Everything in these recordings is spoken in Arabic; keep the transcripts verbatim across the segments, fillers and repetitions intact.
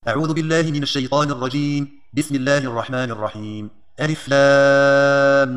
أعوذ بالله من الشيطان الرجيم. بسم الله الرحمن الرحيم. ألف لام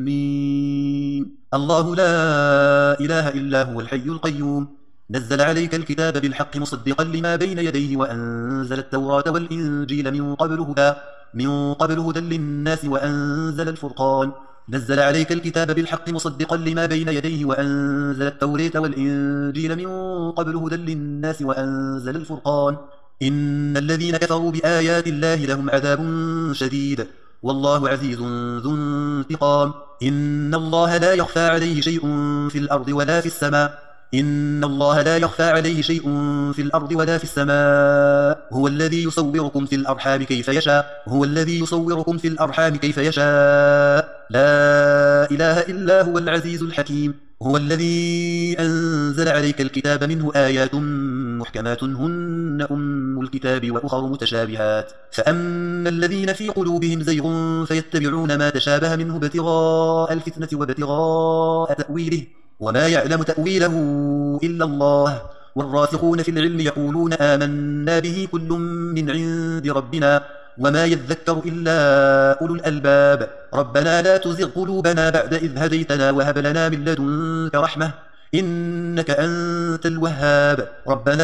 ميم. الله لا إله إلا هو الحي القيوم نزل عليك الكتاب بالحق مصدقا لما بين يديه وأنزل التوراة والإنجيل من قبل هدى من قبل هدى للناس وأنزل الفرقان. نزل عليك الكتاب بالحق مصدقا لما بين يديه وأنزل التوراة والإنجيل من قبل هدى للناس وأنزل الفرقان. إن الذين كفروا بآيات الله لهم عذاب شديد والله عزيز ذو انتقام. إن الله لا يخفى عليه شيء في الأرض ولا في السماء إن الله لا يخفى عليه شيء في الأرض ولا في السماء هو الذي يصوركم في الأرحام كيف يشاء هو الذي يصوركم في الأرحام كيف يشاء لا إله إلا هو العزيز الحكيم. هو الذي أنزل عليك الكتاب منه آيات محكمات هن أم الكتاب وأخر متشابهات فأما الذين في قلوبهم زيغ فيتبعون ما تشابه منه ابتغاء الفتنة وابتغاء تأويله وما يعلم تأويله إلا الله والراسخون في العلم يقولون آمنا به كل من عند ربنا وما يذكر إلا أولو الألباب. ربنا لا تزغ قلوبنا بعد إذ هديتنا وهب لنا من لدنك رحمة إنك أنت الوهاب. ربنا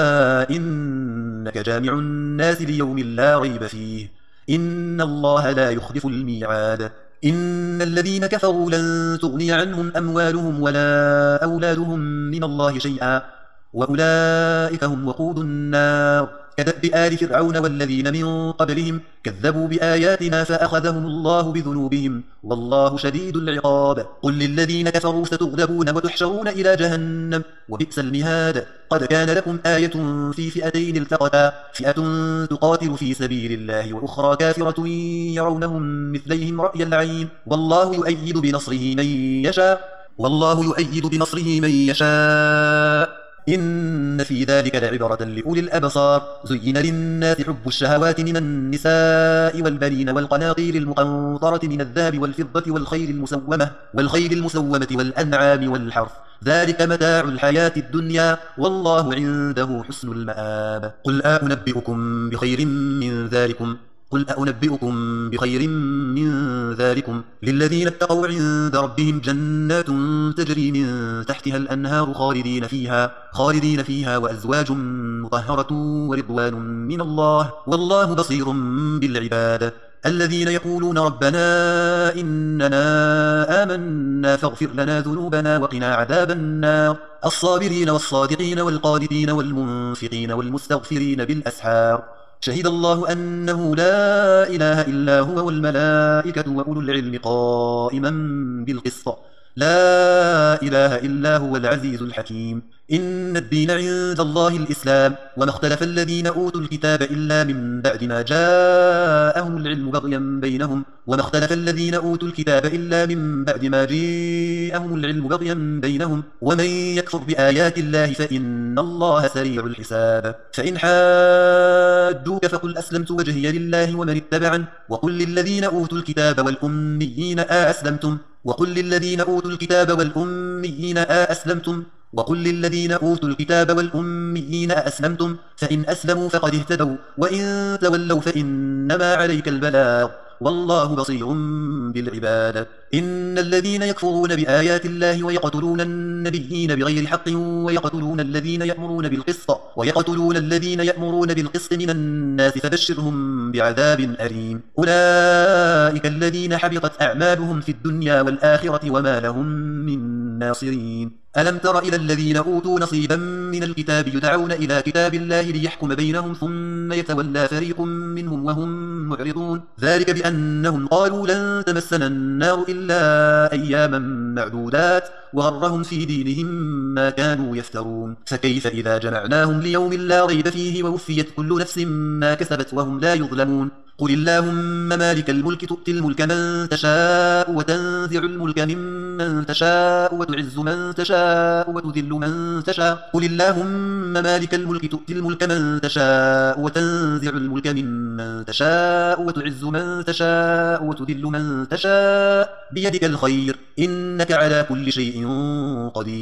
إنك جامع الناس ليوم لا ريب فيه إن الله لا يخلف الميعاد. إن الذين كفروا لن تغني عنهم أموالهم ولا أولادهم من الله شيئا وأولئك هم وقود النار. كدأب آل فرعون والذين من قبلهم كذبوا بآياتنا فأخذهم الله بذنوبهم والله شديد العقاب. قل للذين كفروا ستغلبون وتحشرون إلى جهنم وبئس المهاد. قد كان لكم آية في فئتين التقتا فئة تقاتل في سبيل الله وأخرى كافرة يرونهم مثليهم رأي العين والله يؤيد بنصره من يشاء والله يؤيد بنصره من يشاء إن في ذلك لعبرة لأولي الأبصار. زين للناس حب الشهوات من النساء والبنين والقناطير المقنطرة من الذهب والفضة والخيل المسومة والخيل المسومة والأنعام والحرث ذلك متاع الحياة الدنيا والله عنده حسن المآب. قل أنبئكم بخير من ذلكم قل أنبئكم بخير من ذلكم للذين اتقوا عند ربهم جنات تجري من تحتها الأنهار خالدين فيها خالدين فيها وأزواج مطهرة ورضوان من الله والله بصير بالعباد. الذين يقولون ربنا إننا آمنا فاغفر لنا ذنوبنا وقنا عذاب النار. الصابرين والصادقين والقانتين والمنفقين والمستغفرين بالأسحار. شهد الله أنه لا إله إلا هو والملائكة وأولو العلم قائما بالقسط لا إله إلا هو العزيز الحكيم. إن الدين عند الله الإسلام وما اختلف الذين أوتوا الكتاب إلا من بعد ما جاءهم العلم بغيا بينهم وما اختلف الذين أوتوا الكتاب إلا من بعد ما جاءهم العلم بغيا بينهم ومن يكفر بآيات الله فإن الله سريع الحساب. فإن حاجوك فقل أسلمت وجهي لله ومن اتبعن وقل للذين أوتوا الكتاب والأميين أأسلمتم وقل للذين أوتوا الكتاب والأميين أأسلمتم وقل للذين أوتوا الكتاب والأميين أأسلمتم فإن أسلموا فقد اهتدوا وإن تولوا فإنما عليك البلاغ والله بصير بالعباد. إن الذين يكفرون بآيات الله ويقتلون النبيين بغير حق ويقتلون الذين يأمرون بالقسط ويقتلون الذين يأمرون بالقسط من الناس فبشرهم بعذاب أليم. أولئك الذين حبطت أعمالهم في الدنيا والآخرة وما لهم من ناصرين. ألم تر إلى الذين أوتوا نصيبا من الكتاب يدعون إلى كتاب الله ليحكم بينهم ثم يتولى فريق منهم وهم معرضون ذلك بأنهم قالوا لن تمسنا النار إلا أياما معدودات وغرهم في دينهم ما كانوا يفترون. فكيف إذا جمعناهم ليوم لا ريب فيه ووفيت كل نفس ما كسبت وهم لا يظلمون. قل اللهم مالك الملك تؤتي الملك من تشاء وتنزع الملك ممن تشاء وتعز من تشاء وتذل من تشاء. قل اللهم مالك الملك تؤتي الملك من تشاء وتنزع الملك ممن تشاء وتعز من تشاء وتذل من تشاء بيدك الخير إنك على كل شيء قدير.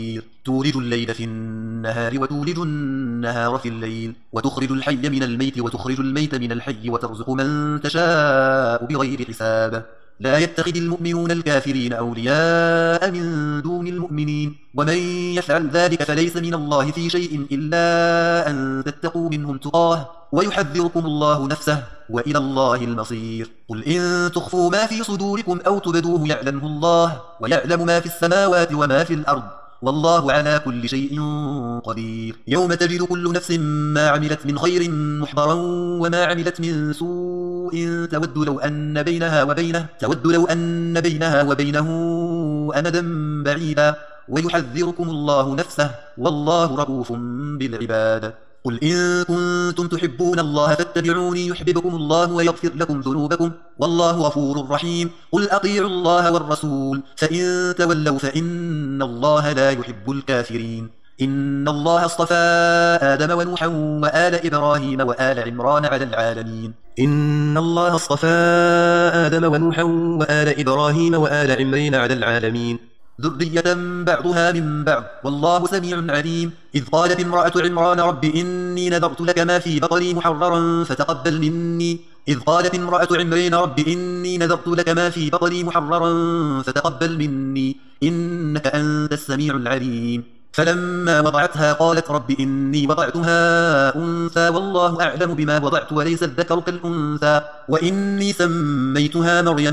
تولج الليل في النهار وتولج النهار في الليل وتخرج الحي من الميت وتخرج الميت من الحي وترزق من تشاء بغير حساب لا يتخذ المؤمنون الكافرين أولياء من دون المؤمنين ومن يفعل ذلك فليس من الله في شيء إلا أن تتقوا منهم تقاه ويحذركم الله نفسه وإلى الله المصير قل إن تخفوا ما في صدوركم أو تبدوه يعلمه الله ويعلم ما في السماوات وما في الأرض والله على كل شيء قدير يوم تجد كل نفس ما عملت من خير محضرا وما عملت من سوء تود لو أن بينها وبينه تود لو أن بينها وبينه أمدا بعيدا ويحذركم الله نفسه والله رؤوف بالعباد قل إن كنتم تحبون الله فاتبعوني يحببكم الله ويغفر لكم ذنوبكم والله غفور رحيم قل أطيعوا الله والرسول فإن تولوا فإن الله لا يحب الكافرين إن الله اصطفى آدم ونوحا وآل إبراهيم وآل عمران على العالمين إن الله اصطفى آدم ونوحا وآل إبراهيم وآل عمران على العالمين ذرية بعضها من بعض والله سميع عليم إذ قالت امرأة عمران رب إني نذرت لك ما في بطني محررا فتقبل مني إذ قالت امرأة عمران رب إني نذرت لك ما في بطني محررا فتقبل مني إنك أنت السميع العليم فلما وضعتها قالت رب إني وضعتها أنثى والله أعلم بما وضعت وليس الذكر كالأنثى وإني سميتها مريم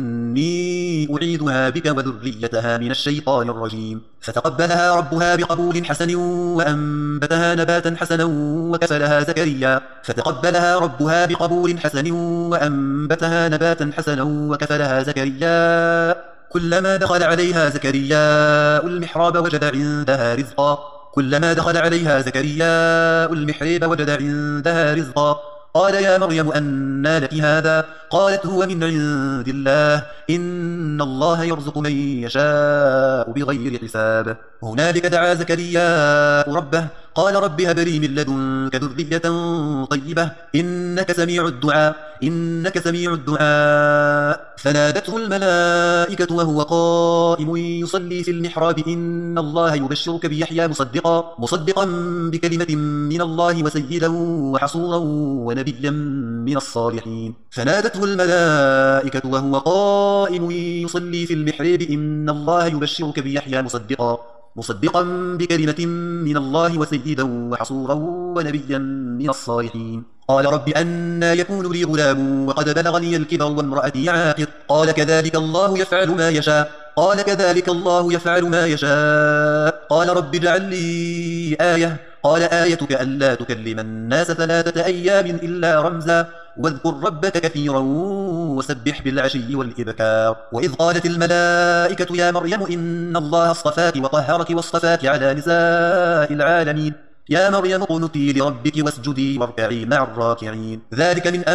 وإني أعيذها بك وذريتها من الشيطان الرجيم فتقبلها ربها بقبول حسن وأنبتها نباتا حسنا وكفلها زكريا فتقبلها ربها بقبول حسن وأنبتها نباتا حسنا وكفلها زكريا كلما دخل عليها زكريا المحراب وجد عندها رزقا كلما دخل عليها زكريا المحراب وجد عندها رزقا قال يا مريم أنى لك هذا قالت هو من عند الله إن الله يرزق من يشاء بغير حساب هنالك دعا زكريا ربه قال رب هب لي من لدنك ذرية طيبة إنك سميع الدعاء إنك سميع الدعاء فنادته الملائكة وهو قائم يصلي في المحراب إن الله يبشرك بيحيى مصدقا مصدقا بكلمة من الله وسيدا وحصورا ونبيا من الصالحين فنادته الملائكة وهو قائم يصلي في المحراب إن الله يبشرك بيحيى مصدقا مصدقا بكلمة من الله وسيدا وحصورا ونبيا من الصالحين قال رب أنى يكون لي غلام وقد بلغني الكبر وامرأتي عاقر قال كذلك الله يفعل ما يشاء قال كذلك الله يفعل ما يشاء قال رب اجعل لي آية قال آيتك ألا تكلم الناس ثلاثة أيام إلا رمزا واذكر ربك كثيرا وسبح بالعشي والإبكار وإذ قالت الملائكة يا مريم إن الله اصطفاك وطهرك واصطفاك على نساء العالمين يا مريم اقنتي لربك واسجدي واركعي مع الراكعين ذلك من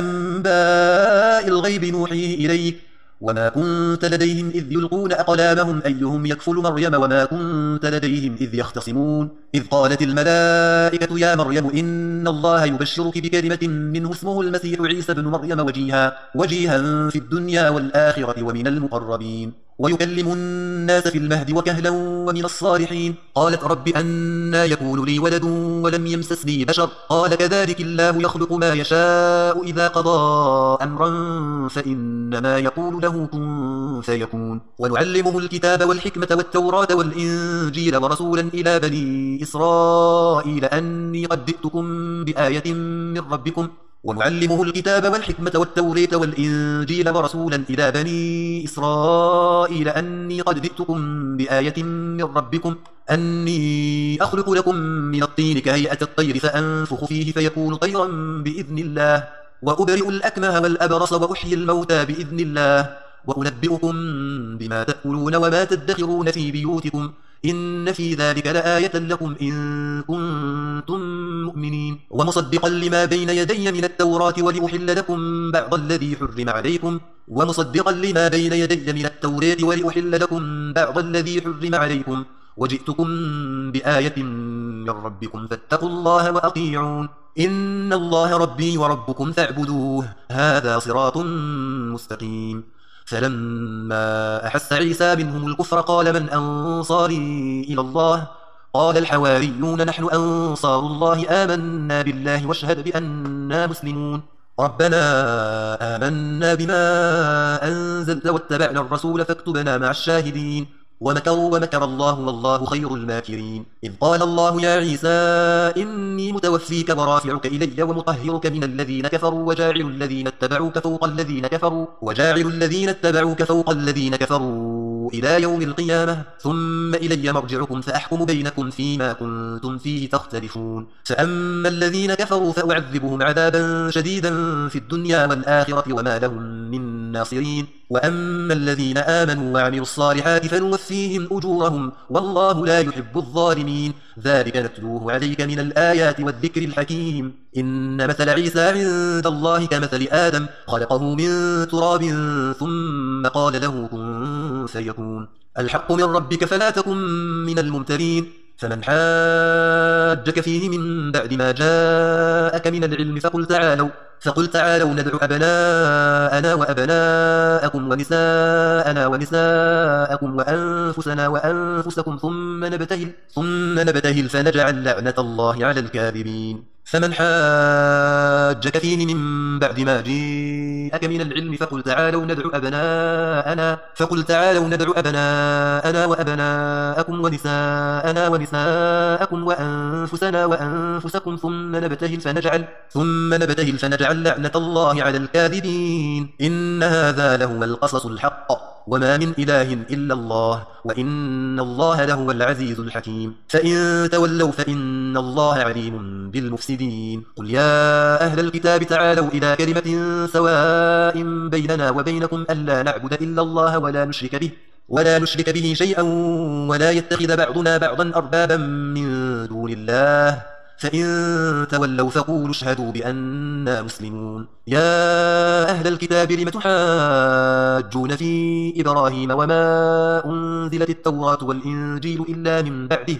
أنباء الغيب نوحيه إليك وما كنت لديهم إذ يلقون أقلامهم أيهم يكفل مريم وما كنت لديهم إذ يختصمون إذ قالت الملائكة يا مريم إن الله يبشرك بكلمة منه اسمه المسيح عيسى بن مريم وجيها وجيها في الدنيا والآخرة ومن المقربين ويكلم الناس في المهد وكهلا ومن الصالحين قالت رب أنى يكون لي ولد ولم يمسسني بشر قال كذلك الله يخلق ما يشاء إذا قضى أمرا فإنما يقول له كن فيكون ونعلمه الكتاب والحكمة والتوراة والإنجيل ورسولا إلى بني إسرائيل أني قد جئتكم بآية من ربكم ونعلمه الكتاب والحكمة والتوراة والإنجيل ورسولا إلى بني إسرائيل أني قد جئتكم بآية من ربكم أني أخلق لكم من الطين كهيئة الطير فأنفخ فيه فيكون طيرا بإذن الله وأبرئ الأكمه والأبرص وأحيي الموتى بإذن الله وأنبئكم بما تأكلون وما تدخرون في بيوتكم إن في ذلك لآية لكم إن كنتم مؤمنين ومصدقا لما بين يدي من التوراة ولأحل لكم بعض الذي حرم عليكم ومصدقا لما بين يدي من التوراة ولأحل لكم بعض الذي حرم عليكم وجئتكم بآية من ربكم فاتقوا الله وأطيعون إن الله ربي وربكم فاعبدوه هذا صراط مستقيم فلما أحس عيسى منهم الكفر قال من أنصاري إلى الله قال الحواريون نحن أنصار الله آمنا بالله واشهد بأننا مسلمون ربنا آمنا بما أنزلت واتبعنا الرسول فاكتبنا مع الشاهدين ومكروا ومكر الله والله خير الماكرين إذ قال الله يا عيسى إني متوفيك ورافعك إلي ومطهرك من الذين كفروا وجاعل الذين اتبعوك فوق الذين كفروا وجاعل الذين اتبعوك فوق الذين كفروا إلى يوم القيامة ثم إلي مرجعكم فأحكم بينكم فيما كنتم فيه تختلفون فأما الذين كفروا فأعذبهم عذابا شديدا في الدنيا والآخرة وما لهم من ناصرين وأما الذين آمنوا وعملوا الصالحات فنوفيهم أجورهم والله لا يحب الظالمين ذلك نتلوه عليك من الآيات والذكر الحكيم إن مثل عيسى عند الله كمثل آدم خلقه من تراب ثم قال له كن فيكون الحق من ربك فلا تكن من الممترين فمن حاجك فيه من بعد ما جاءك من العلم فقل تعالوا فقل تعالوا ندعو أبناءنا وأبناءكم ونساءنا ونساءكم وأنفسنا وأنفسكم ثم نبتهل ثم نبتهل فنجعل لعنة الله على الكاذبين فمن حاجك فيه من بعد ما جاءك من العلم فقل تعالوا ندعو أبناءنا فقل تعالوا ندعو أبناءنا وأبناءكم ونساءنا ونساءكم وأنفسنا وأنفسكم ثم نبتهل فنجعل ثم نبتهل فنجعل لعنة الله على الكاذبين إن هذا لهو القصص الحق وما من إله إلا الله وإن الله لهو العزيز الحكيم فإن تولوا فإن الله عليم بالمفسدين قل يا أهل الكتاب تعالوا إلى كلمة سواء بيننا وبينكم ألا نعبد إلا الله ولا نشرك به ولا نشرك به شيئا ولا يتخذ بعضنا بعضا أربابا من دون الله فإن تولوا فقولوا اشهدوا بأننا مسلمون يا أهل الكتاب لم تحاجون في إبراهيم وما أنزلت التوراة والإنجيل إلا من بعده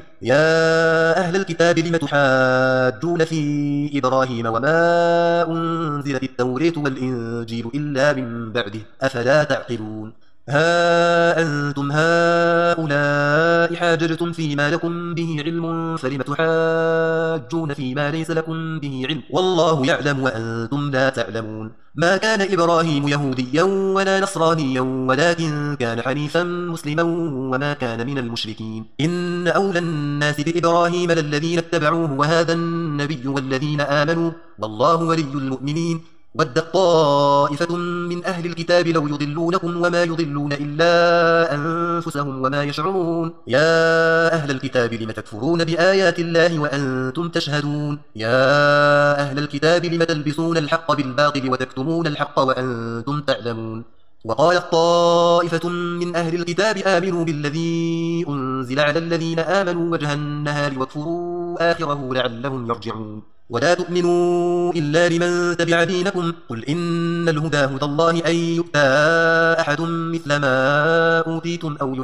يا أهل الكتاب لم تحاجون في إبراهيم وما أنزلت التوراة والإنجيل إلا من بعده أفلا تعقلون ها أنتم هؤلاء حاججتم فيما لكم به علم فلم تحاجون فيما ليس لكم به علم والله يعلم وأنتم لا تعلمون ما كان إبراهيم يهوديا ولا نصرانيا ولكن كان حنيفا مسلما وما كان من المشركين إن أولى الناس بإبراهيم للذين اتبعوه وهذا النبي والذين آمنوا والله ولي المؤمنين ودت طائفة من أهل الكتاب لو يضلونكم وما يضلون إلا أنفسهم وما يشعرون يا أهل الكتاب لم تكفرون بآيات الله وأنتم تشهدون يا أهل الكتاب لم تلبسون الحق بالباطل وتكتمون الحق وأنتم تعلمون وقالت طائفة من أهل الكتاب آمنوا بالذي أنزل على الذين آمنوا وجه النهار واكفروا آخره لعلهم يرجعون ولا تؤمنوا إلا لمن تبع دينكم قل إن الهدى هدى الله أن يؤتى أحد مثل ما أوتيتم أو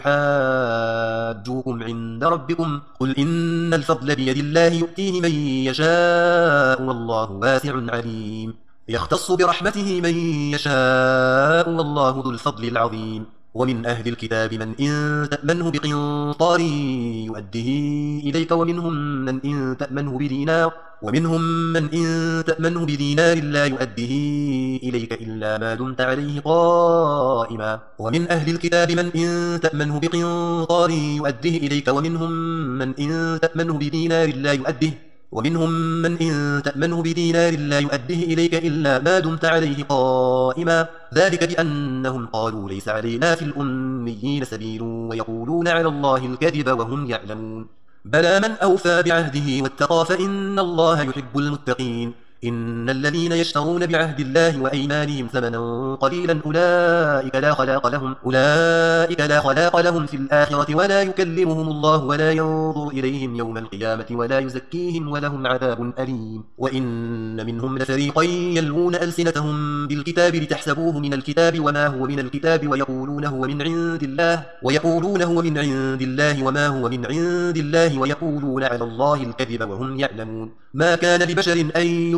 يحاجوكم عند ربكم قل إن الفضل بيد الله يؤتيه من يشاء والله واسع عليم يختص برحمته من يشاء والله ذو الفضل العظيم ومن أهل الكتاب من إن تأمنه بقنطار يؤده إليك ومنهم من إن تأمنه بدينار ومنهم من إن تأمنه بدينار لا يؤده إليك إلا ما دمت عليه قائما ومن أهل الكتاب من إن تأمنه بقنطار يؤده إليك ومنهم من إن تأمنه بدينار لا يؤده ومنهم من إن تأمنه بدينار لا يؤده إليك إلا ما دمت عليه قائما ذلك بأنهم قالوا ليس علينا في الأميين سبيل ويقولون على الله الكذب وهم يعلمون بلى من أوفى بعهده واتقى فإن الله يحب المتقين إن الذين يشترون بعهد الله وأيمانهم ثمنا قليلا أولئك لا خلاق لهم أولئك لا خلاق لهم في الآخرة ولا يكلمهم الله ولا ينظر إليهم يوم القيامة ولا يزكيهم ولهم عذاب أليم وإن منهم لفريقا يلوون ألسنتهم بالكتاب لتحسبوه من الكتاب وما هو من الكتاب ويقولون هو من عند الله ويقولون هو من عند الله وما هو من عند الله ويقولون على الله الكذب وهم يعلمون ما كان لبشر أن يؤتى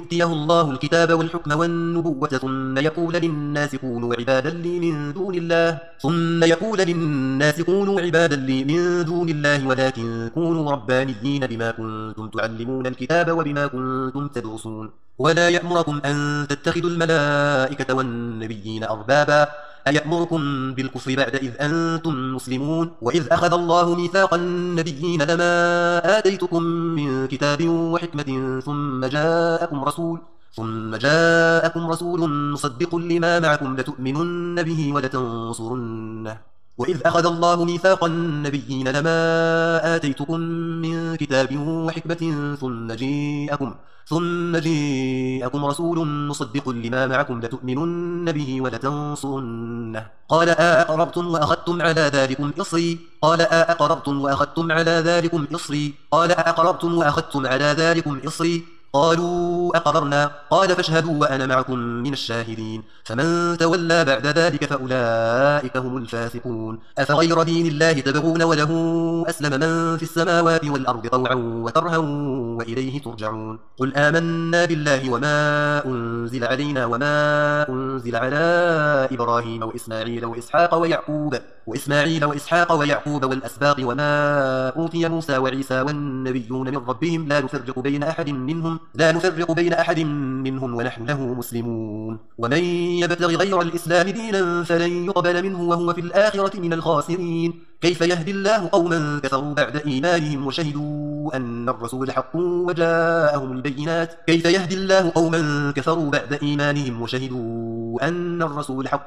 يؤتيه الله الكتاب والحكم والنبوة ثم يقول للناس كونوا عبادا لي من دون الله ثم يقول للناس كونوا عبادا لي من دون الله ولكن كونوا ربانيين بما كنتم تعلمون الكتاب وبما كنتم تدرسون ولا يأمركم أن تتخذوا الملائكة والنبيين أربابا أيأمركم بالكفر بعد إذ أنتم مسلمون وإذ أخذ الله ميثاق النبيين لما آتيتكم من كتاب وحكمة ثم جاءكم رسول ثم جاءكم رسول مصدق لما معكم لتؤمنن به ولتنصرنه وإذ أخذ الله ميثاق النبيين لما آتيتكم من كتاب وحكمة ثم جاءكم ثم جاءكم رسول مصدق لما معكم لتؤمنن به ولتنصرنه قال أأقررتم وأخذتم على ذلكم إصري قال أأقررتم وأخذتم على ذلكم إصري قال أأقررتم وأخذتم على ذلكم إصري قالوا أقررنا قال فاشهدوا وأنا معكم من الشاهدين فمن تولى بعد ذلك فأولئك هم الفاسقون أفغير دين الله تبغون وله أسلم من في السماوات والأرض طوعا وكرها وإليه ترجعون قل آمنا بالله وما أنزل علينا وما أنزل على إبراهيم وإسماعيل وإسحاق ويعقوب وإسماعيل وإسحاق ويعقوب والأسباط وما أوتي موسى وعيسى والنبيون من ربهم لا نفرق بين أحد منهم لا نفرق بين أحد منهم ونحن له مسلمون ومن يبتغ غير الإسلام دينا فلن يقبل منه وهو في الآخرة من الخاسرين كيف يهدي الله قوما كفروا بعد إيمانهم وشهدوا أن الرسول حق وجاءهم البينات كيف يهدي الله قوما كفروا بعد إيمانهم وشهدوا أن الرسول حق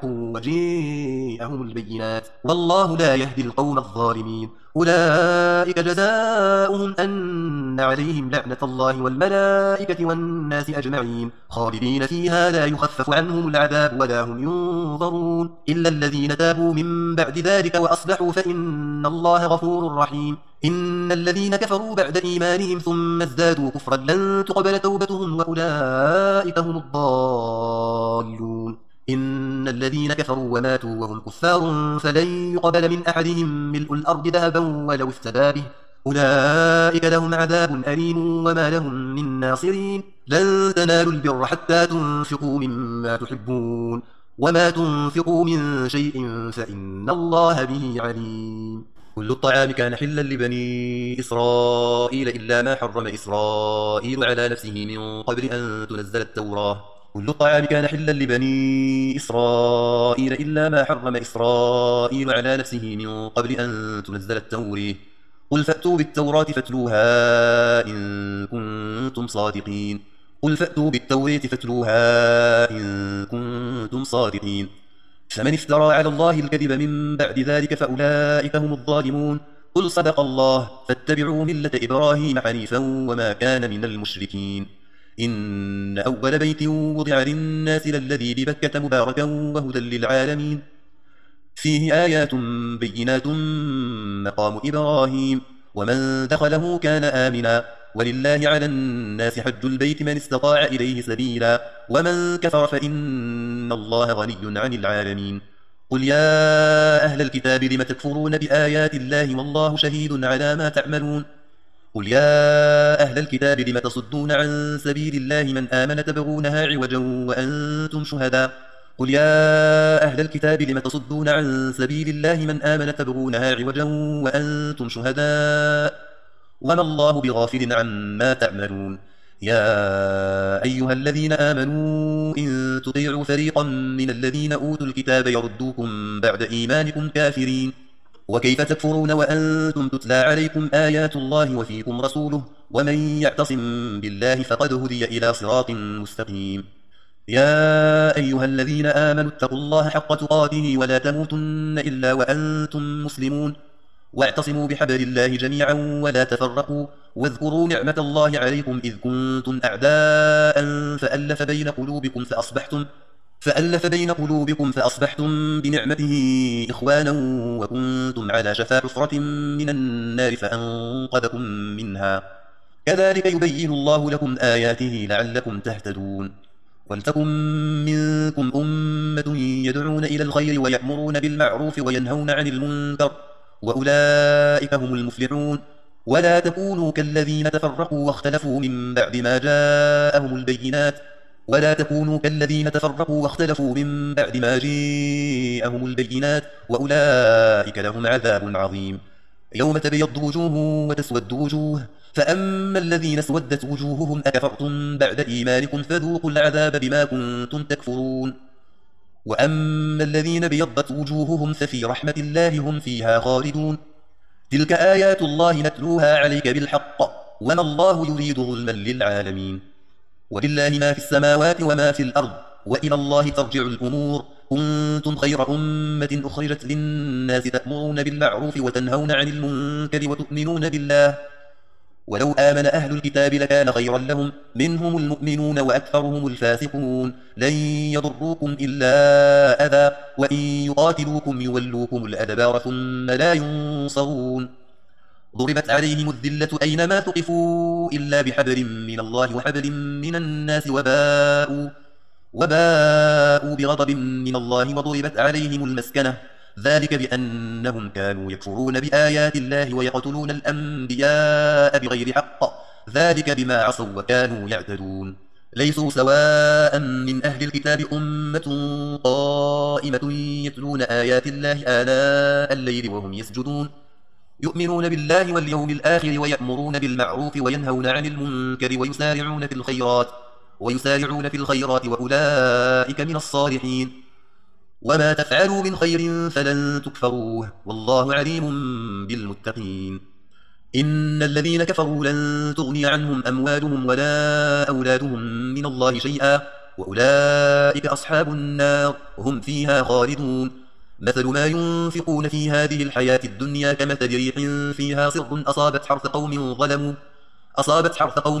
وجاءهم البينات والله لا يهدي القوم الظالمين أولئك جزاؤهم أن عليهم لعنة الله والملائكة والناس أجمعين خالدين فيها لا يخفف عنهم العذاب ولا هم ينظرون إلا الذين تابوا من بعد ذلك وأصلحوا فإن الله غفور رحيم إن الذين كفروا بعد إيمانهم ثم ازدادوا كفرا لن تقبل توبتهم وأولئك هم الضالون إن الذين كفروا وماتوا وهم كفار فلن يقبل من أحدهم ملء الأرض ذهبا ولو افتدى به أولئك لهم عذاب أليم وما لهم من ناصرين لن تنالوا البر حتى تنفقوا مما تحبون وما تنفقوا من شيء فإن الله به عليم كل الطعام كان حلا لبني إسرائيل إلا ما حرم إسرائيل على نفسه من قبل أن تنزل التوراة كل الطعام كان حلا لبني إسرائيل إلا ما حرم إسرائيل على نفسه من قبل أن تنزل التوراة قل فأتوا بالتوراة فاتلوها إن كنتم صادقين قل فأتوا بالتوراة فاتلوها إن كنتم صادقين فمن افترى على الله الكذب من بعد ذلك فأولئك هم الظالمون قل صدق الله فاتبعوا ملة إبراهيم حنيفا وما كان من المشركين إن أول بيت وضع للناس للذي ببكة مباركا وهدى للعالمين فيه آيات بينات مقام إبراهيم ومن دخله كان آمنا ولله على الناس حج البيت من استطاع إليه سبيلا ومن كفر فإن الله غني عن العالمين قل يا أهل الكتاب لم تكفرون بآيات الله والله شهيد على ما تعملون قل يا أهل الكتاب لم تصدون عن سبيل الله من آمن تبغونها عوجا وأنتم شهداء قل يا أهل الكتاب لم تصدون عن سبيل الله من آمن تبغونها عوجا وأنتم شهداء وما الله بغافل عما تعملون يا أيها الذين آمنوا إن تطيعوا فريقا من الذين أوتوا الكتاب يردوكم بعد إيمانكم كافرين وكيف تكفرون وأنتم تتلى عليكم آيات الله وفيكم رسوله ومن يعتصم بالله فقد هدي إلى صراط مستقيم يا أيها الذين آمنوا اتقوا الله حق تقاته ولا تموتن إلا وأنتم مسلمون واعتصموا بحبل الله جميعا ولا تفرقوا واذكروا نعمة الله عليكم إذ كنتم أعداء فألف بين قلوبكم فأصبحتم فألف بين قلوبكم فأصبحتم بنعمته إخوانا وكنتم على شفا حفرة من النار فأنقذكم منها كذلك يبين الله لكم آياته لعلكم تهتدون ولتكن منكم أمة يدعون إلى الخير ويأمرون بالمعروف وينهون عن المنكر وأولئك هم المفلحون ولا تكونوا كالذين تفرقوا واختلفوا من بعد ما جاءهم البينات ولا تكونوا كالذين تفرقوا واختلفوا من بعد ما جاءهم البينات وأولئك لهم عذاب عظيم. يوم تبيض وجوه وتسود وجوه، فأما الذين اسودت وجوههم أكفرتم بعد إيمانكم فذوقوا العذاب بما كنتم تكفرون. وأما الذين بيضت وجوههم ففي رحمة الله هم فيها خالدون. تلك آيات الله نتلوها عليك بالحق وما الله يريد ظلما للعالمين. ولله ما في السماوات وما في الأرض وإلى الله ترجع الأمور. كنتم خير أمة أخرجت للناس تأمرون بالمعروف وتنهون عن المنكر وتؤمنون بالله ولو آمن أهل الكتاب لكان خيرا لهم منهم المؤمنون وأكثرهم الفاسقون. لن يضروكم إلا أذى وإن يقاتلوكم يولوكم الأدبار ثم لا ينصرون. ضربت عليهم الذلة أينما ثقفوا إلا بحبل من الله وحبل من الناس وباءوا, وباءوا بغضب من الله وضربت عليهم المسكنة ذلك بأنهم كانوا يكفرون بآيات الله ويقتلون الأنبياء بغير حق ذلك بما عصوا وكانوا يعتدون. ليسوا سواء من أهل الكتاب أمة قائمة يتلون آيات الله آناء الليل وهم يسجدون يؤمنون بالله واليوم الآخر ويأمرون بالمعروف وينهون عن المنكر ويسارعون في الخيرات ويسارعون في الخيرات وأولئك من الصالحين. وما تفعلوا من خير فلن تكفروه والله عليم بالمتقين. إن الذين كفروا لن تغني عنهم أموالهم ولا أولادهم من الله شيئا وأولئك أصحاب النار هم فيها خالدون. مثل ما ينفقون في هذه الحياة الدنيا كمثل ريح فيها صر أصابت حرث قوم ظلموا أصابت حرث قوم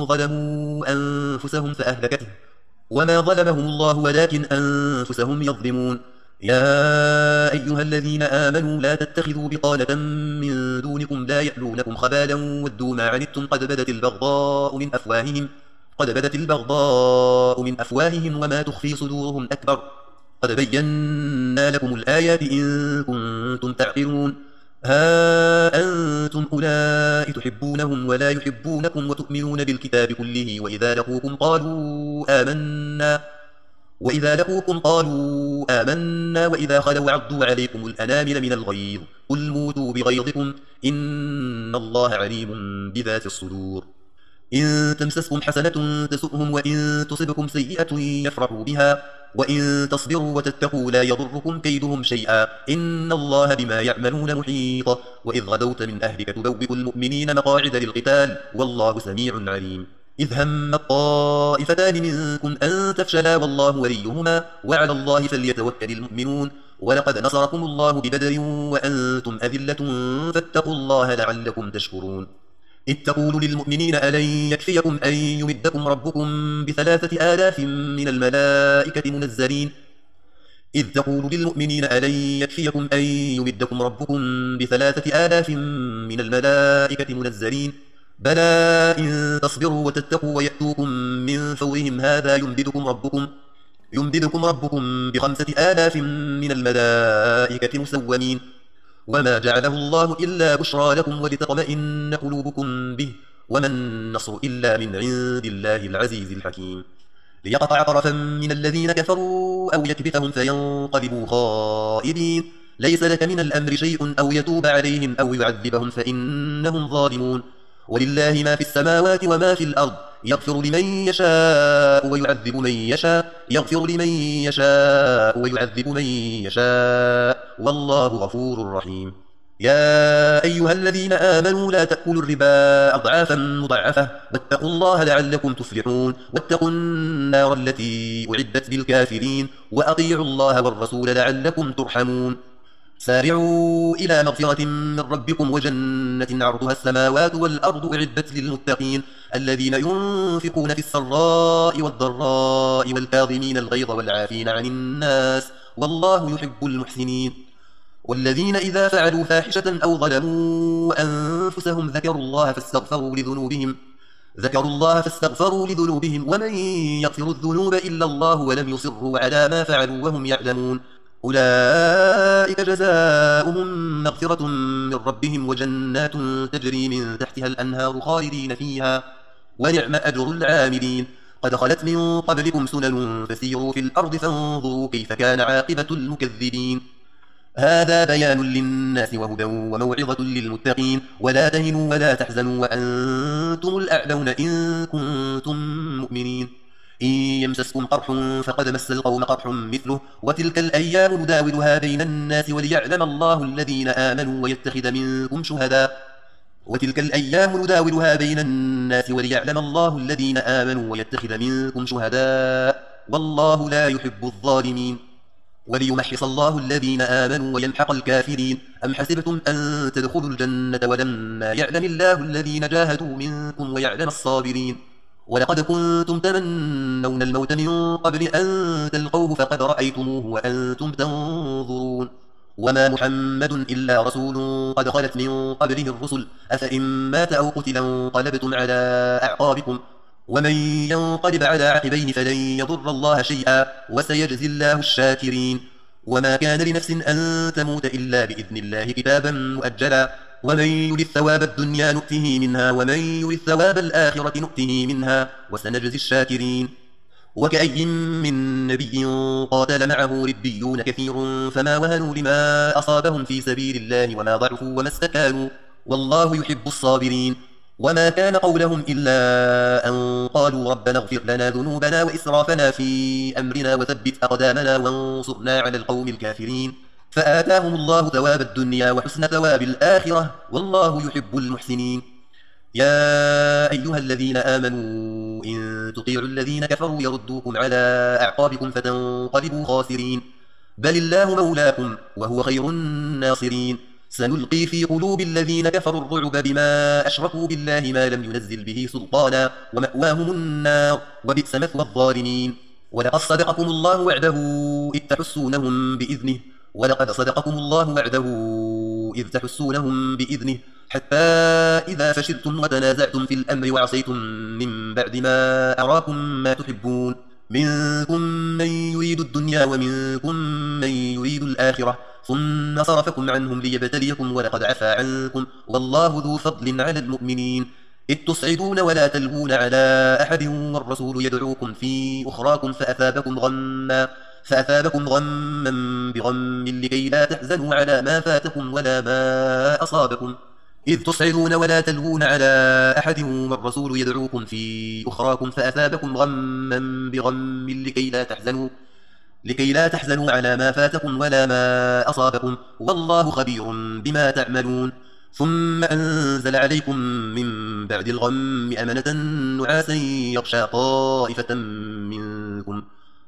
ظلموا أنفسهم فأهلكته وما ظلمهم الله ولكن أنفسهم يظلمون. يا أيها الذين آمنوا لا تتخذوا بطانة من دونكم لا يألونكم خبالا ودوا ما عنتم قد بدت البغضاء من أفواههم قد بدت البغضاء من أفواههم وما تخفي صدورهم أكبر قد بينا لكم الآيات إن كنتم تعقلون. ها أنتم أولئك تحبونهم ولا يحبونكم وتؤمنون بالكتاب كله وإذا لقوكم قالوا آمنا وإذا لقوكم قالوا آمنا وإذا خلوا عضوا عليكم الأنامل من الغيظ قل موتوا بغيظكم إن الله عليم بذات الصدور. إن تمسسكم حسنة تسؤهم وإن تصبكم سيئة يفرحوا بها وإن تصبروا وتتقوا لا يضركم كيدهم شيئا إن الله بما يعملون محيط. وإذ غدوت من أهلك تبوئ المؤمنين مقاعد للقتال والله سميع عليم. إذ هم الطائفتان منكم أن تفشلا والله وليهما وعلى الله فليتوكل المؤمنون. ولقد نصركم الله ببدر وأنتم أذلة فاتقوا الله لعلكم تشكرون. إذ تقول للمؤمنين ألن يكفيكم أن يمدكم ربكم بثلاثة آلاف من الملائكة منزلين إذ تقول للمؤمنين ألن يكفيكم أن يمدكم ربكم بثلاثة آلاف من الملائكة منزلين بلى إن تصبروا وتتقوا ويأتوكم من فورهم هذا يمددكم ربكم يمددكم ربكم بخمسة آلاف من الملائكة مسومين وما جعله الله إلا بشرى لكم ولتطمئن قلوبكم به وما النصر إلا من عند الله العزيز الحكيم. ليقطع طرفا من الذين كفروا أو يكبتهم فينقلبوا خائبين ليس لك من الأمر شيء أو يتوب عليهم أو يعذبهم فإنهم ظالمون. ولله ما في السماوات وما في الأرض يغفر لمن يشاء ويعذب من يشاء يغفر لمن يشاء ويعذب من يشاء والله غفور رحيم. يا أيها الذين آمنوا لا تأكلوا الربا أضعافا مضاعفة واتقوا الله لعلكم تفلحون. واتقوا النار التي أعدت للكافرين وأطيعوا الله والرسول لعلكم ترحمون. سارعوا إلى مغفرة من ربكم وجنة عرضها السماوات والأرض أعدت للمتقين الذين ينفقون في السراء والضراء والكاظمين الغيظ والعافين عن الناس والله يحب المحسنين. والذين إذا فعلوا فاحشة أو ظلموا أنفسهم ذكروا الله فاستغفروا لذنوبهم ذكروا الله فاستغفروا لذنوبهم ومن يغفر الذنوب إلا الله ولم يصروا على ما فعلوا وهم يعلمون أولئك جزاؤهم مغفرة من ربهم وجنات تجري من تحتها الأنهار خالدين فيها ونعم أجر العاملين. قد خلت من قبلكم سنن فسيروا في الأرض فانظروا كيف كان عاقبة المكذبين. هذا بيان للناس وهدى وموعظة للمتقين. ولا تهنوا ولا تحزنوا وأنتم الأعلون إن كنتم مؤمنين. إن يمسسكم قرح فقد مس القوم قرح مثله وتلك الأيام نداولها بين الناس وليعلم الله الذين آمنوا ويتخذ منكم شهداء وتلك الأيام نداولها بين الناس وليعلم الله الذين آمنوا ويتخذ منكم شهداء والله لا يحب الظالمين. وليمحص الله الذين آمنوا ويمحق الكافرين. أم حسبتم أن تدخلوا الجنة ولما يعلم الله الذين جاهدوا منكم ويعلم الصابرين. ولقد كنتم تمنون الموت من قبل أن تلقوه فقد رأيتموه وأنتم تنظرون. وما محمد إلا رسول قد خلت من قبله الرسل أفإن مات أو قتل انقلبتم على أعقابكم ومن ينقلب على عقبيه فلن يضر الله شيئا وسيجزي الله الشاكرين. وما كان لنفس أن تموت إلا بإذن الله كتابا مؤجلا ومن يرد ثواب الدنيا نؤته منها ومن يرد ثواب الآخرة نؤته منها وسنجزي الشاكرين. وكأي من نبي قاتل معه ربيون كثير فما وهنوا لما أصابهم في سبيل الله وما ضعفوا وما استكانوا والله يحب الصابرين. وما كان قولهم إلا أن قالوا ربنا اغفر لنا ذنوبنا وإسرافنا في أمرنا وثبت أقدامنا وانصرنا على القوم الكافرين. فآتاهم الله ثواب الدنيا وحسن ثواب الآخرة والله يحب المحسنين. يا أيها الذين آمنوا إن تطيعوا الذين كفروا يردوكم على أعقابكم فتنقلبوا خاسرين. بل الله مولاكم وهو خير الناصرين. سنلقي في قلوب الذين كفروا الرعب بما أشركوا بالله ما لم ينزل به سلطانا ومأواهم النار وبئس مثوى الظالمين. ولقد صدقكم الله وعده إذ تحسونهم بإذنه ولقد صدقكم الله وعده إذ تحسونهم بإذنه حتى إذا فشلتم وتنازعتم في الأمر وعصيتم من بعد ما أراكم ما تحبون منكم من يريد الدنيا ومنكم من يريد الآخرة ثم صرفكم عنهم ليبتليكم ولقد عفا عنكم والله ذو فضل على المؤمنين. إذ تصعدون ولا تلوون على أحد والرسول يدعوكم في أخراكم فأثابكم غما فأثابكم غما بغم لكي لا تحزنوا على ما فاتكم ولا ما أصابكم. إذ تصعدون ولا تلوون على أحد والرسول يدعوكم في أخراكم فأثابكم غما بغم لكي لا تحزنوا لكي لا تحزنوا على ما فاتكم ولا ما أصابكم والله خبير بما تعملون. ثم أنزل عليكم من بعد الغم أمنة نعاسا يغشى طائفة منكم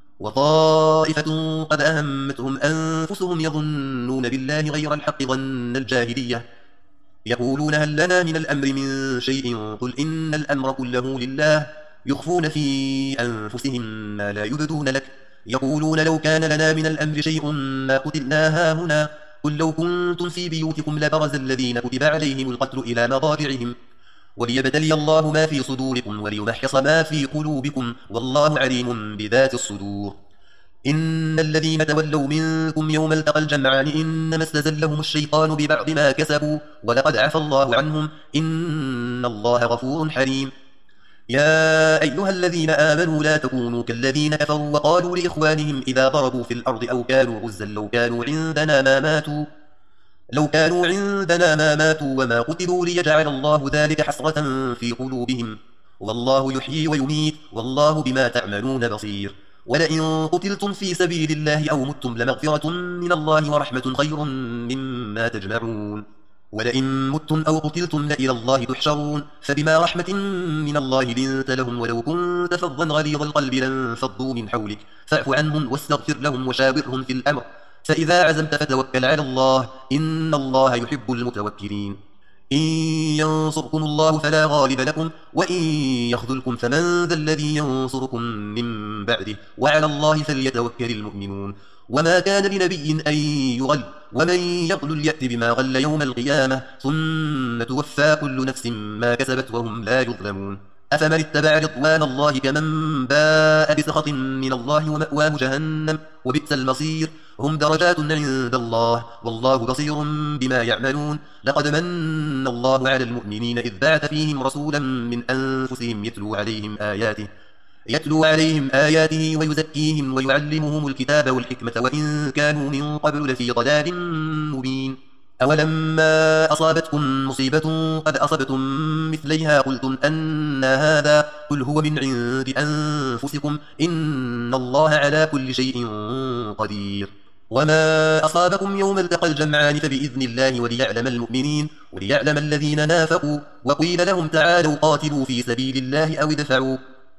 وطائفة قد أهمتهم أنفسهم يظنون بالله غير الحق ظن الجاهلية يقولون هل لنا من الأمر من شيء قل إن الأمر كله لله يخفون في أنفسهم ما لا يبدون لك يقولون لو كان لنا من الأمر شيء ما قتلنا هاهنا قل لو كنتم في بيوتكم لبرز الذين كتب عليهم القتل إلى مضاجعهم وليبتلي الله ما في صدوركم وليمحص ما في قلوبكم والله عليم بذات الصدور. إن الذين تولوا منكم يوم التقى الجمعان إنما استزلهم الشيطان ببعض ما كسبوا ولقد عفى الله عنهم إن الله غفور حليم. يا أيها الذين آمنوا لا تكونوا كالذين كفروا وقالوا لإخوانهم إذا ضربوا في الأرض أو كانوا غزا لو كانوا عندنا ما ماتوا لو كانوا عندنا ما ماتوا وما قتلوا ليجعل الله ذلك حسرة في قلوبهم والله يحيي ويميت والله بما تعملون بصير. ولئن قتلتم في سبيل الله أو متم لمغفرة من الله ورحمة خير مما تجمعون. ولئن متم أو قتلتم لإلى الله تحشرون فبما رحمة من الله لنت لهم ولو كنت فظا غليظ القلب لانفضوا من حولك فاعف عنهم واستغفر لهم وشاورهم في الأمر فإذا عزمت فتوكل على الله إن الله يحب المتوكلين. إن ينصركم الله فلا غالب لكم وإن يخذلكم فمن ذا الذي ينصركم من بعده وعلى الله فليتوكل المؤمنون. وما كان لنبي أن يغل ومن يغل يأت بما غل يوم القيامة ثم توفى كل نفس ما كسبت وهم لا يظلمون. أفمن اتبع رضوان الله كمن باء بسخط من الله ومأواه جهنم وبئس المصير هم درجات عند الله والله بصير بما يعملون لقد من الله على المؤمنين إذ بعث فيهم رسولا من أنفسهم يتلو عليهم آياته يتلو عليهم آياته ويزكيهم ويعلمهم الكتاب والحكمة وإن كانوا من قبل لفي ضلال مبين أولما أصابتكم مصيبة قد أصبتم مثليها قلتم أن هذا قل هو من عند أنفسكم إن الله على كل شيء قدير وما أصابكم يوم التقى الجمعان فبإذن الله وليعلم المؤمنين وليعلم الذين نافقوا وقيل لهم تعالوا قاتلوا في سبيل الله أو ادفعوا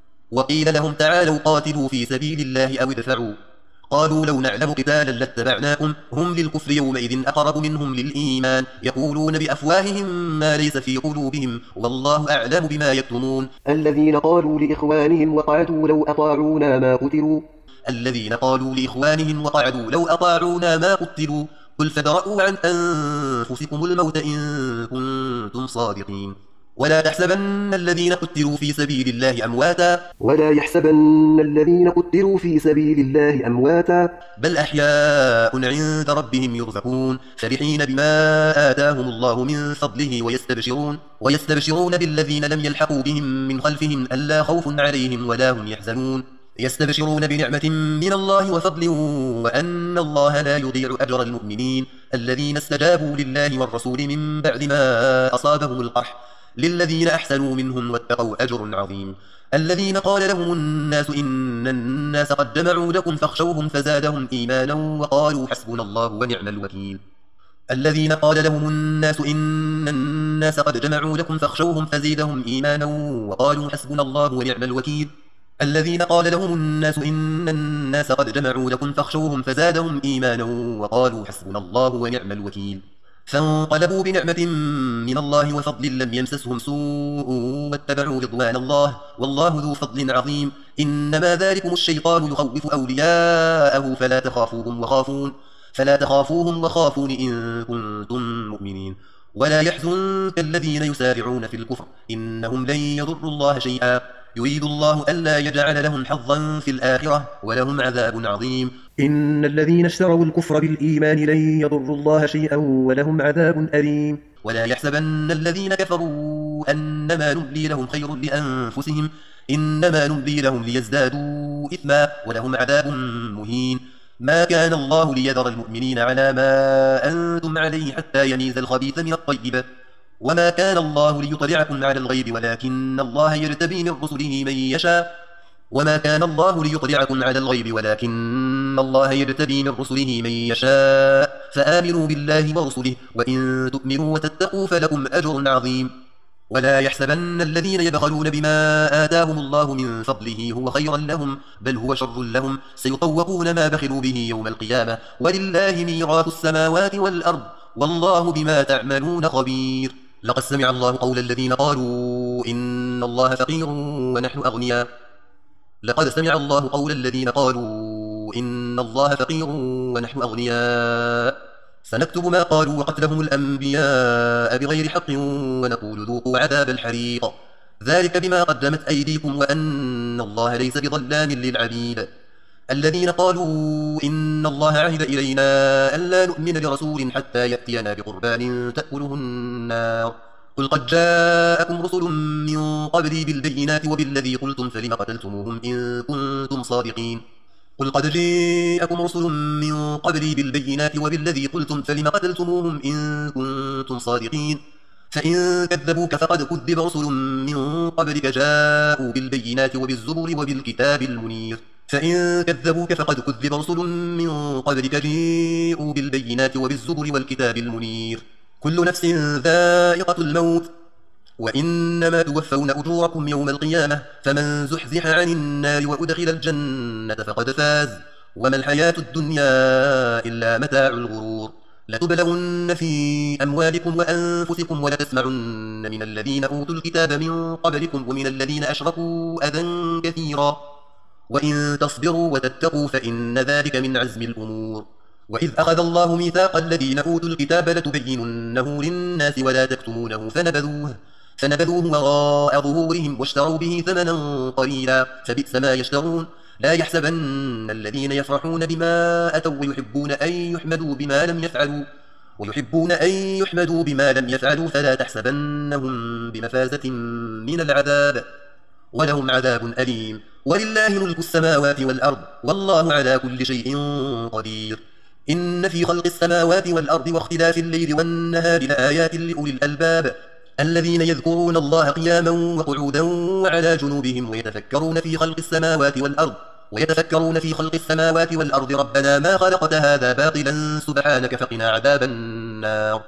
وقيل لهم تعالوا قاتلوا في سبيل الله أو ادفعوا قالوا لو نعلم قتالا لاتبعناكم هم للكفر يومئذ أقرب منهم للإيمان يقولون بأفواههم ما ليس في قلوبهم والله أعلم بما يكتمون الذين قالوا لإخوانهم وقعدوا لو أطاعونا ما قتلوا الذين قالوا لإخوانهم وقعدوا لو أطاعونا ما قتلوا قل فادرءوا عن أنفسكم الموت إن كنتم صادقين ولا تحسبن الذين قتلوا في سبيل الله أمواتا ولا يحسبن الذين قتلوا في سبيل الله أمواتا بل أحياء عند ربهم يرزقون فرحين بما آتاهم الله من فضله ويستبشرون ويستبشرون بالذين لم يلحقوا بهم من خلفهم ألا خوف عليهم ولا هم يحزنون يستبشرون بنعمة من الله وفضل وأن الله لا يضيع أجر المؤمنين الذين استجابوا لله والرسول من بعد ما أصابهم القرح للذين أحسنوا منهم واتقوا أجر عظيم الذين قال لهم الناس إن الناس قد جمعوا لكم فاخشوهم فزادهم إيمانا وقالوا حسبنا الله ونعم الوكيل الذين قال لهم الناس إن الناس قد جمعوا لكم فاخشوهم فزيدهم إيمانا وقالوا حسبنا الله ونعم الوكيل الذين قال لهم الناس إن الناس قد جمعوا لكم فاخشوهم فزادهم إيمانا وقالوا حسبنا الله ونعم الوكيل فانقلبوا بنعمة من الله وفضل لم يمسسهم سوء واتبعوا رضوان الله والله ذو فضل عظيم إنما ذلكم الشيطان يخوف أولياءه فلا تخافوهم وخافون فلا تخافوهم وخافون إن كنتم مؤمنين ولا يحزنك الذين يسارعون في الكفر إنهم لن يضروا الله شيئا يريد الله ألا يجعل لهم حظا في الآخرة ولهم عذاب عظيم إن الذين اشتروا الكفر بالإيمان لن يضروا الله شيئا ولهم عذاب أليم ولا يحسبن الذين كفروا أنما نملي لهم خير لأنفسهم إنما نملي لهم ليزدادوا إثما ولهم عذاب مهين ما كان الله ليذر المؤمنين على ما أنتم عليه حتى يميز الخبيث من الطيب وما كان الله ليطلعكم على الغيب ولكن الله يرتبي من رسله من يشاء وما كان الله ليطلعكم على الغيب ولكن الله يرتبي من رسله من يشاء فآمنوا بالله ورسله وإن تؤمنوا وتتقوا فلكم أجر عظيم ولا يحسبن الذين يبخلون بما آتاهم الله من فضله هو خيرا لهم بل هو شر لهم سيطوقون ما بخلوا به يوم القيامة ولله ميراث السماوات والأرض والله بما تعملون خبير لقد سمع الله قول الذين قالوا إن الله فقير ونحن أغنياء لقد سمع الله قول الذين قالوا إن الله فقير ونحن أغنياء سنكتب ما قالوا وقتلهم الأنبياء بغير حق ونقول ذوقوا عذاب الحريق ذلك بما قدمت أيديكم وأن الله ليس بظلام للعبيد الذين قالوا إن الله عهد إلينا ألا نؤمن لرسول حتى يأتينا بقربان تأكله النار قل قد جاءكم رسل من قبلي بالبينات وبالذي قلتم فلم قتلتموهم إن كنتم صادقين قل قد جاءكم رسل من قبلي بالبينات وبالذي قلتم فلم قتلتموهم إن كنتم صادقين فإن كذبوك فقد كذب رسل من قبلك جاءوا بالبينات وبالزبر وبالكتاب المنير فإن كذبوك فقد كذب رسل من قبلك جاءوا بالبينات وبالزبر والكتاب المنير كل نفس ذائقة الموت وإنما توفون أجوركم يوم القيامة فمن زحزح عن النار وأدخل الجنة فقد فاز وما الحياة الدنيا إلا متاع الغرور لتبلغن في أموالكم وأنفسكم ولتسمعن من الذين أوتوا الكتاب من قبلكم ومن الذين أشركوا أذى كثيرا وإن تصبروا وتتقوا فإن ذلك من عزم الأمور وإذ أخذ الله ميثاق الذين أوتوا الكتاب لتبيننه للناس ولا تكتمونه فنبذوه فنبذوه وراء ظهورهم واشتروا به ثمنا قليلا فبئس ما يشترون لا يحسبن الذين يفرحون بما أتوا ويحبون أن يحمدوا بما لم يفعلوا ويحبون أن يحمدوا بما لم يفعلوا فلا تحسبنهم بمفازة من العذاب ولهم عذاب أليم ولله ملك السماوات والأرض والله على كل شيء قدير إن في خلق السماوات والأرض واختلاف الليل والنهار لآيات لأولي الألباب الذين يذكرون الله قياما وقعودا وعلى جنوبهم ويتفكرون في خلق السماوات والأرض ويتفكرون في خلق السماوات والأرض ربنا ما خلقت هذا باطلا سبحانك فقنا عذاب النار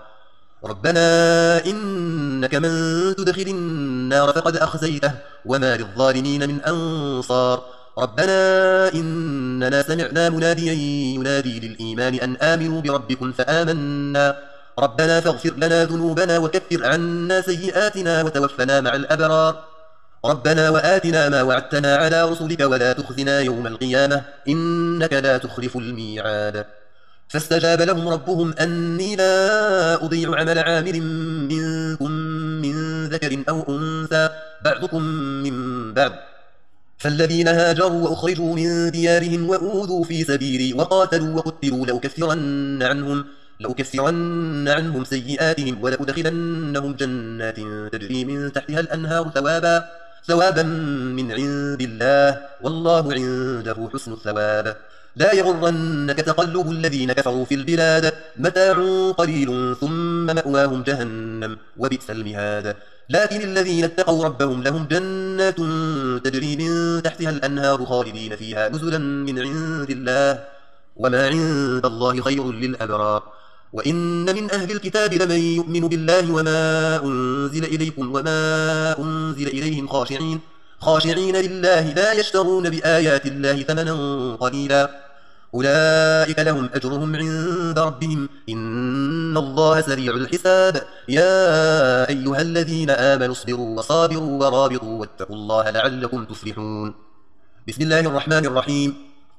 ربنا إنك من تدخل النار فقد أخزيته وما للظالمين من أنصار ربنا إننا سمعنا مناديا ينادي للإيمان أن آمنوا بربكم فآمنا ربنا فاغفر لنا ذنوبنا وكفر عنا سيئاتنا وتوفنا مع الأبرار ربنا وآتنا ما وعدتنا على رسلك ولا تخزنا يوم القيامة إنك لا تخلف الميعاد فاستجاب لهم ربهم أني لا أضيع عمل عامل منكم من ذكر أو أنثى بعضكم من بعض فالذين هاجروا وأخرجوا من ديارهم وأوذوا في سبيلي وقاتلوا وقتلوا لأكفرن عنهم لأكفرن عنهم سيئاتهم ولأدخلنهم جنات تجري من تحتها الأنهار ثوابا ثوابا من عند الله والله عنده حسن الثواب لا يغرنك تقلب الذين كفروا في البلاد متاع قليل ثم مأواهم جهنم وبئس المهاد لكن الذين اتقوا ربهم لهم جنات تجري من تحتها الأنهار خالدين فيها نزلا من عند الله وما عند الله خير للأبرار وإن من أهل الكتاب لمن يؤمن بالله وما أنزل إليكم وما أنزل إليهم خاشعين خاشعين لله لا يشترون بآيات الله ثمنا قليلا أولئك لهم أجرهم عند ربهم إن الله سريع الحساب يا أيها الذين آمنوا اصبروا وصابروا ورابطوا واتقوا الله لعلكم تفلحون بسم الله الرحمن الرحيم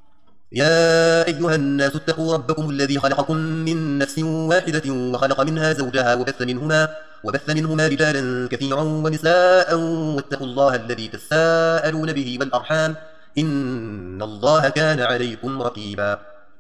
يا أيها الناس اتقوا ربكم الذي خلقكم من نفس واحدة وخلق منها زوجها وبث منهما وبث منهما رجالا كثيرا ونساء واتقوا الله الذي تساءلون به والأرحام إن الله كان عليكم رقيبا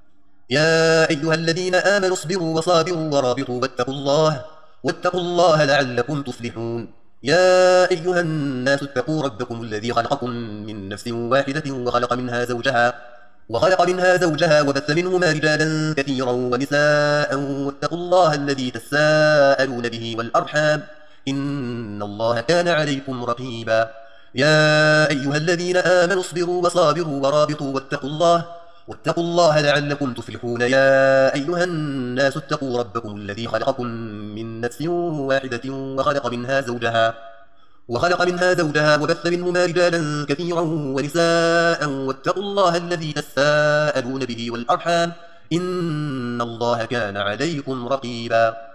يا أيها الذين آمنوا اصبروا وصابروا ورابطوا واتقوا الله واتقوا الله لعلكم تفلحون يا أيها الناس اتقوا ربكم الذي خلقكم من نفس واحدة وخلق منها زوجها وخلق منها زوجها وبث منهما رجالا كثيرا ونساء واتقوا الله الذي تساءلون به والأرحام إن الله كان عليكم رقيبا يا أيها الذين آمنوا اصبروا وصابروا ورابطوا واتقوا الله واتقوا الله لعلكم تفلحون يا أيها الناس اتقوا ربكم الذي خلقكم من نفس واحدة وخلق منها زوجها وخلق منها زوجها وبث منهما رجالا كثيرا ونساء واتقوا الله الذي تساءلون به والأرحام إن الله كان عليكم رقيبا